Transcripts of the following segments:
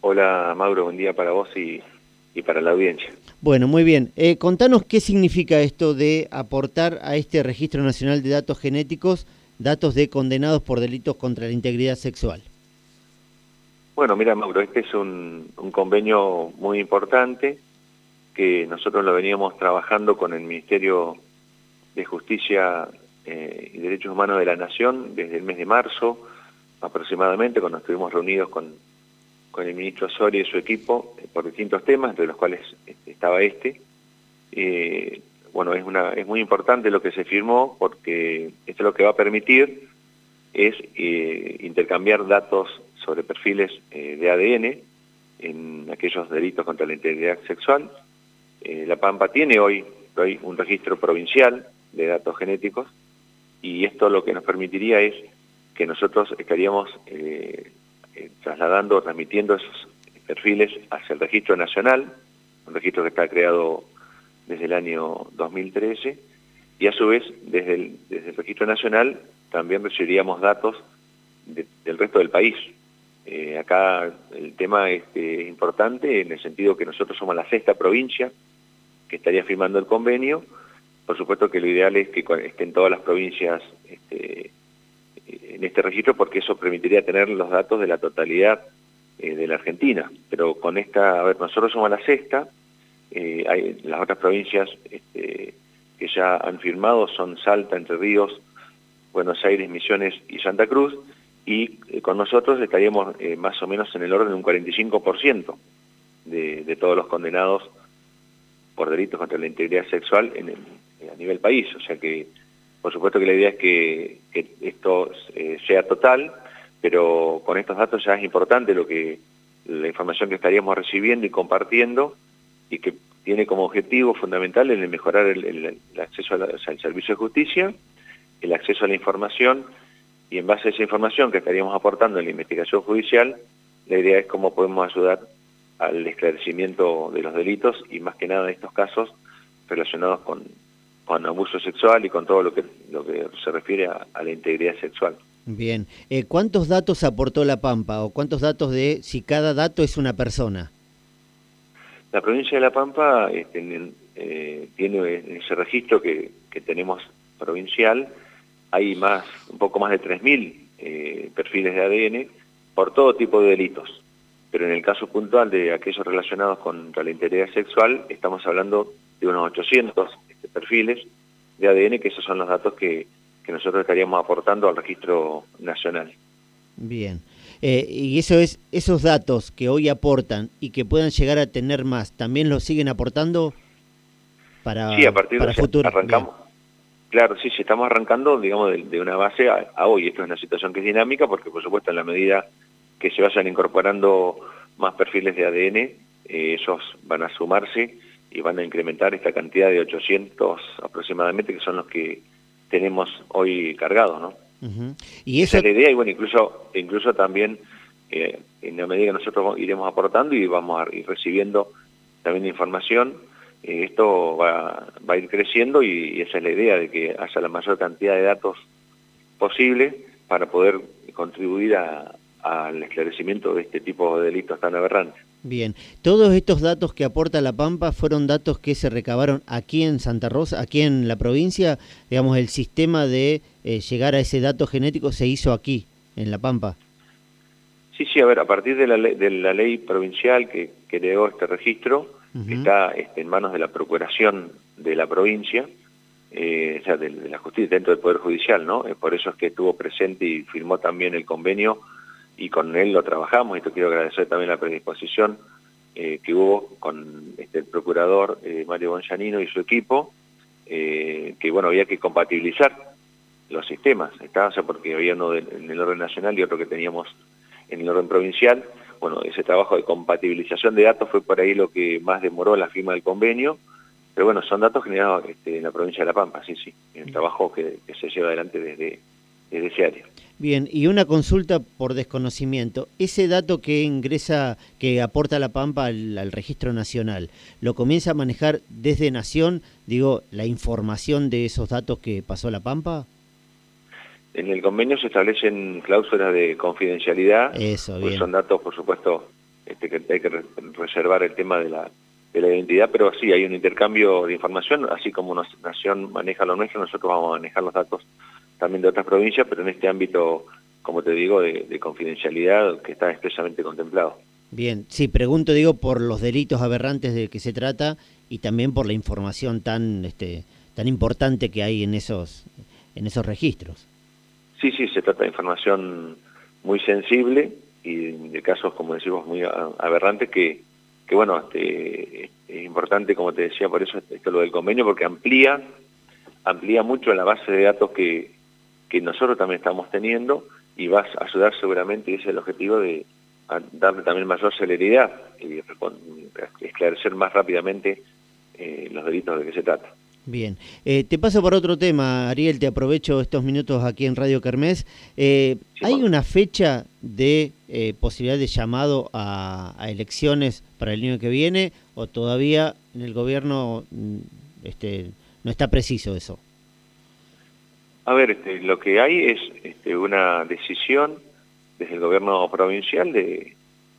Hola Mauro, buen día para vos y para la audiencia. Bueno, muy bien. Contanos qué significa esto de aportar a este Registro Nacional de Datos Genéticos datos de condenados por delitos contra la integridad sexual. Bueno, mira Mauro, este es un convenio muy importante que nosotros lo veníamos trabajando con el Ministerio de Justicia y Derechos Humanos de la Nación desde el mes de marzo aproximadamente, cuando estuvimos reunidos con el ministro Soria y su equipo por distintos temas, entre los cuales estaba este. Bueno, es muy importante lo que se firmó porque esto lo que va a permitir es intercambiar datos sobre perfiles de ADN en aquellos delitos contra la integridad sexual. La Pampa tiene hoy un registro provincial de datos genéticos y esto lo que nos permitiría es que nosotros estaríamos trasladando o transmitiendo esos perfiles hacia el registro nacional, un registro que está creado desde el año 2013, y a su vez desde el registro nacional también recibiríamos datos del resto del país. Acá el tema es importante en el sentido que nosotros somos la 6ª provincia que estaría firmando el convenio. Por supuesto que lo ideal es que estén todas las provincias en este registro, porque eso permitiría tener los datos de la totalidad de la Argentina. Pero con esta, a ver, nosotros somos la 6ª, hay las otras provincias que ya han firmado son Salta, Entre Ríos, Buenos Aires, Misiones y Santa Cruz, y con nosotros estaríamos más o menos en el orden de un 45% de todos los condenados por delitos contra la integridad sexual a nivel país. O sea que, por supuesto que la idea es que esto sea total, pero con estos datos ya es importante la información que estaríamos recibiendo y compartiendo, y que tiene como objetivo fundamental el mejorar el acceso al servicio de justicia, el acceso a la información, y en base a esa información que estaríamos aportando en la investigación judicial, la idea es cómo podemos ayudar al esclarecimiento de los delitos y más que nada de estos casos relacionados con abuso sexual y con todo lo que se refiere a la integridad sexual. Bien. ¿Cuántos datos aportó La Pampa o cuántos datos de si cada dato es una persona? La provincia de La Pampa tiene en ese registro que tenemos provincial, hay un poco más de 3.000 perfiles de ADN por todo tipo de delitos. Pero en el caso puntual de aquellos relacionados con la integridad sexual, estamos hablando de unos 800 perfiles de ADN, que esos son los datos que nosotros estaríamos aportando al registro nacional. Bien. Y esos datos que hoy aportan y que puedan llegar a tener más, ¿también los siguen aportando para Sí, a partir de futuro? Arrancamos. Bien. Claro, sí, estamos arrancando, digamos, de una base a hoy. Esto es una situación que es dinámica porque, por supuesto, en la medida que se vayan incorporando más perfiles de ADN, esos van a sumarse y van a incrementar esta cantidad de 800 aproximadamente, que son los que tenemos hoy cargados, ¿no? Uh-huh. Y esa es la idea, y bueno, incluso también en la medida que nosotros iremos aportando y vamos a ir recibiendo también información, esto va a ir creciendo, y esa es la idea, de que haya la mayor cantidad de datos posible para poder contribuir al esclarecimiento de este tipo de delitos tan aberrantes. Bien, todos estos datos que aporta La Pampa fueron datos que se recabaron aquí en Santa Rosa, aquí en la provincia, digamos, el sistema de llegar a ese dato genético se hizo aquí, en La Pampa. Sí, a ver, a partir de la ley provincial que creó este registro, uh-huh, está en manos de la Procuración de la provincia, o sea, de la justicia, dentro del Poder Judicial, ¿no? Por eso es que estuvo presente y firmó también el convenio, y con él lo trabajamos, y esto quiero agradecer también la predisposición que hubo con el procurador Mario Bonjanino y su equipo, que bueno, había que compatibilizar los sistemas, o sea, porque había uno en el orden nacional y otro que teníamos en el orden provincial. Bueno, ese trabajo de compatibilización de datos fue por ahí lo que más demoró la firma del convenio, pero bueno, son datos generados en la provincia de La Pampa, sí, en el trabajo que se lleva adelante desde ese área. Bien, y una consulta por desconocimiento. Ese dato que ingresa, que aporta La Pampa al registro nacional, ¿lo comienza a manejar desde Nación, digo, la información de esos datos que pasó La Pampa? En el convenio se establecen cláusulas de confidencialidad. Eso, bien. Pues son datos, por supuesto, que hay que reservar el tema de la identidad, pero sí hay un intercambio de información, así como Nación maneja lo nuestro, nosotros vamos a manejar los datos también de otras provincias, pero en este ámbito, como te digo, de confidencialidad que está expresamente contemplado. Bien, sí, pregunto, digo, por los delitos aberrantes de que se trata y también por la información tan importante que hay en esos registros. Sí, se trata de información muy sensible y de casos, como decimos, muy aberrantes que bueno, es importante, como te decía, por eso esto lo del convenio, porque amplía mucho la base de datos que nosotros también estamos teniendo y va a ayudar seguramente, y ese es el objetivo, de darle también mayor celeridad y esclarecer más rápidamente los delitos de que se trata. Bien, te paso por otro tema, Ariel, te aprovecho estos minutos aquí en Radio Kermés. Sí, ¿Hay bueno. una fecha de posibilidad de llamado a elecciones para el año que viene o todavía en el gobierno no está preciso eso? A ver, lo que hay es una decisión desde el gobierno provincial de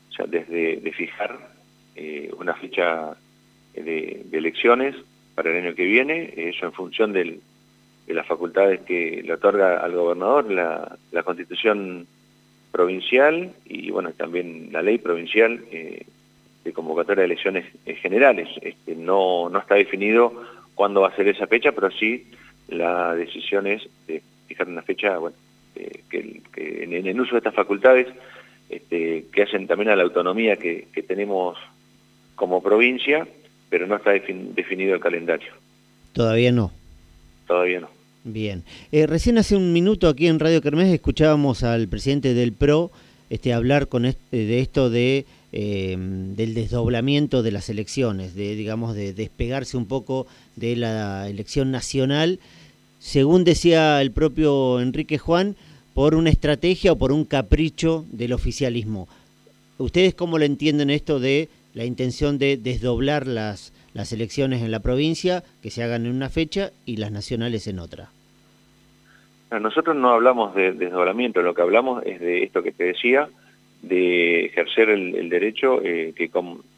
fijar una fecha de elecciones para el año que viene, eso en función de las facultades que le otorga al gobernador la Constitución provincial y bueno, también la ley provincial de convocatoria de elecciones generales. No está definido cuándo va a ser esa fecha, pero sí la decisión es de fijar una fecha, bueno, que en el uso de estas facultades que hacen también a la autonomía que tenemos como provincia, pero no está definido el calendario. Todavía no. Todavía no. Bien. Recién hace un minuto aquí en Radio Kermés escuchábamos al presidente del PRO hablar de esto del desdoblamiento de las elecciones, de despegarse un poco de la elección nacional, según decía el propio Enrique Juan, por una estrategia o por un capricho del oficialismo. ¿Ustedes cómo lo entienden esto de la intención de desdoblar las elecciones en la provincia, que se hagan en una fecha y las nacionales en otra? Nosotros no hablamos de desdoblamiento, lo que hablamos es de esto que te decía, de ejercer el derecho que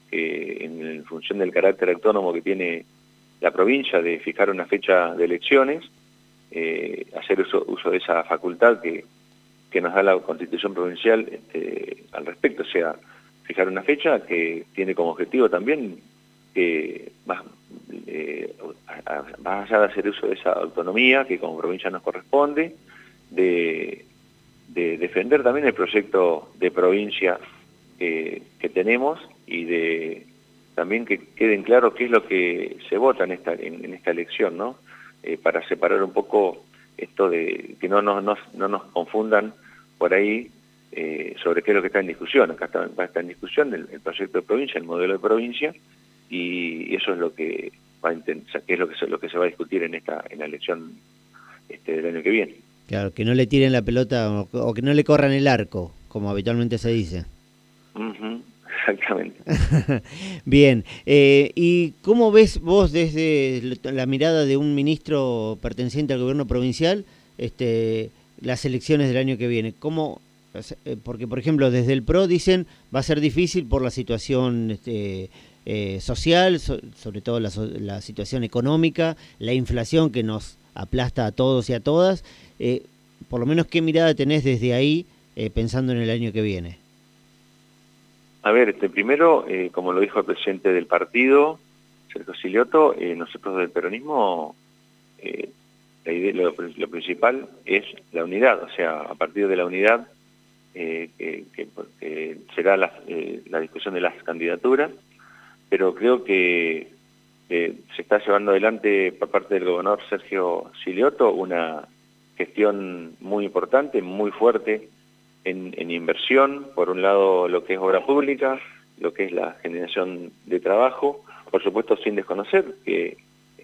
en función del carácter autónomo que tiene la provincia de fijar una fecha de elecciones, hacer uso de esa facultad que nos da la Constitución provincial al respecto, o sea, fijar una fecha que tiene como objetivo también más allá de hacer uso de esa autonomía que como provincia nos corresponde, de defender también el proyecto de provincia que tenemos y de también que queden claros qué es lo que se vota en esta elección, ¿no? Para separar un poco esto de que no nos confundan por ahí sobre qué es lo que está en discusión. Acá va a estar en discusión el proyecto de provincia, el modelo de provincia, y eso es lo que que es lo que se va a discutir en la elección del año que viene. Claro, que no le tiren la pelota o que no le corran el arco, como habitualmente se dice. Exactamente. Bien, ¿y cómo ves vos desde la mirada de un ministro perteneciente al gobierno provincial las elecciones del año que viene? ¿Cómo? Porque, por ejemplo, desde el PRO dicen va a ser difícil por la situación social, sobre todo la situación económica, la inflación que nos aplasta a todos y a todas. Por lo menos, ¿qué mirada tenés desde ahí pensando en el año que viene? A ver, primero, como lo dijo el presidente del partido, Sergio Silioto, nosotros del peronismo, la idea, lo principal es la unidad, o sea, a partir de la unidad que será la discusión de las candidaturas, pero creo que se está llevando adelante por parte del gobernador Sergio Silioto una gestión muy importante, muy fuerte en inversión, por un lado lo que es obra pública, lo que es la generación de trabajo, por supuesto sin desconocer que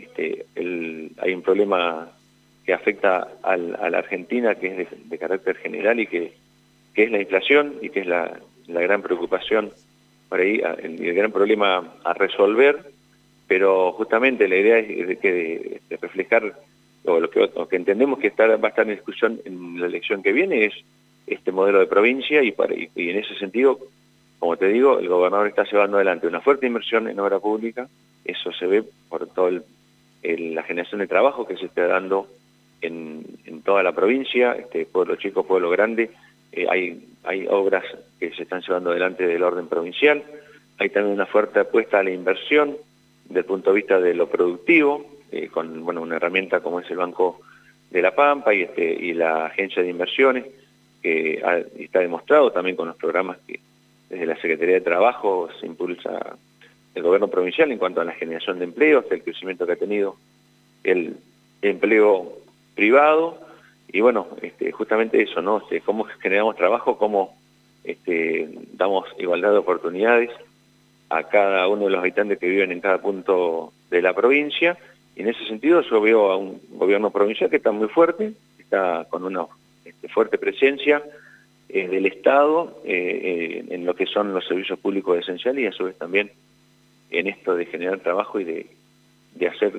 hay un problema que afecta a la Argentina, que es de carácter general y que es la inflación y que es la gran preocupación por ahí, el gran problema a resolver, pero justamente la idea es de reflejar, o lo que entendemos que va a estar en discusión en la elección que viene es este modelo de provincia y en ese sentido como te digo, el gobernador está llevando adelante una fuerte inversión en obra pública. Eso se ve por toda la generación de trabajo que se está dando en toda la provincia, pueblo chico, pueblo grande. Hay obras que se están llevando adelante del orden provincial. Hay también una fuerte apuesta a la inversión desde el punto de vista de lo productivo, con una herramienta como es el Banco de la Pampa y la Agencia de Inversiones, que está demostrado también con los programas que desde la Secretaría de Trabajo se impulsa el gobierno provincial en cuanto a la generación de empleo, hasta el crecimiento que ha tenido el empleo privado. Y bueno, justamente eso, ¿no? Cómo generamos trabajo, cómo damos igualdad de oportunidades a cada uno de los habitantes que viven en cada punto de la provincia. Y en ese sentido yo veo a un gobierno provincial que está muy fuerte, está con una fuerte presencia del Estado en lo que son los servicios públicos esenciales, y a su vez también en esto de generar trabajo y de hacer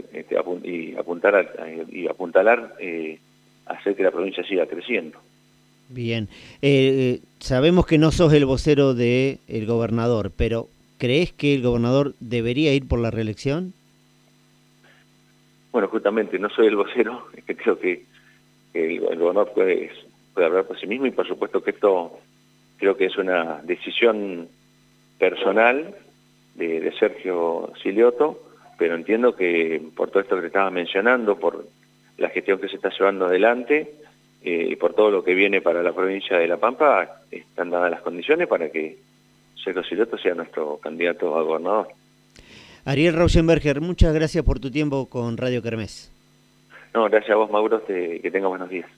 apuntalar hacer que la provincia siga creciendo. Bien, sabemos que no sos el vocero del gobernador, pero ¿crees que el gobernador debería ir por la reelección? Bueno, justamente no soy el vocero, creo que el gobernador puede hablar por sí mismo, y por supuesto que esto creo que es una decisión personal de Sergio Silioto, pero entiendo que por todo esto que te estaba mencionando, por la gestión que se está llevando adelante, y por todo lo que viene para la provincia de La Pampa, están dadas las condiciones para que Sergio Silioto sea nuestro candidato a gobernador. Ariel Rauschenberger, muchas gracias por tu tiempo con Radio Kermés. No, gracias a vos, Mauro, que tengas buenos días.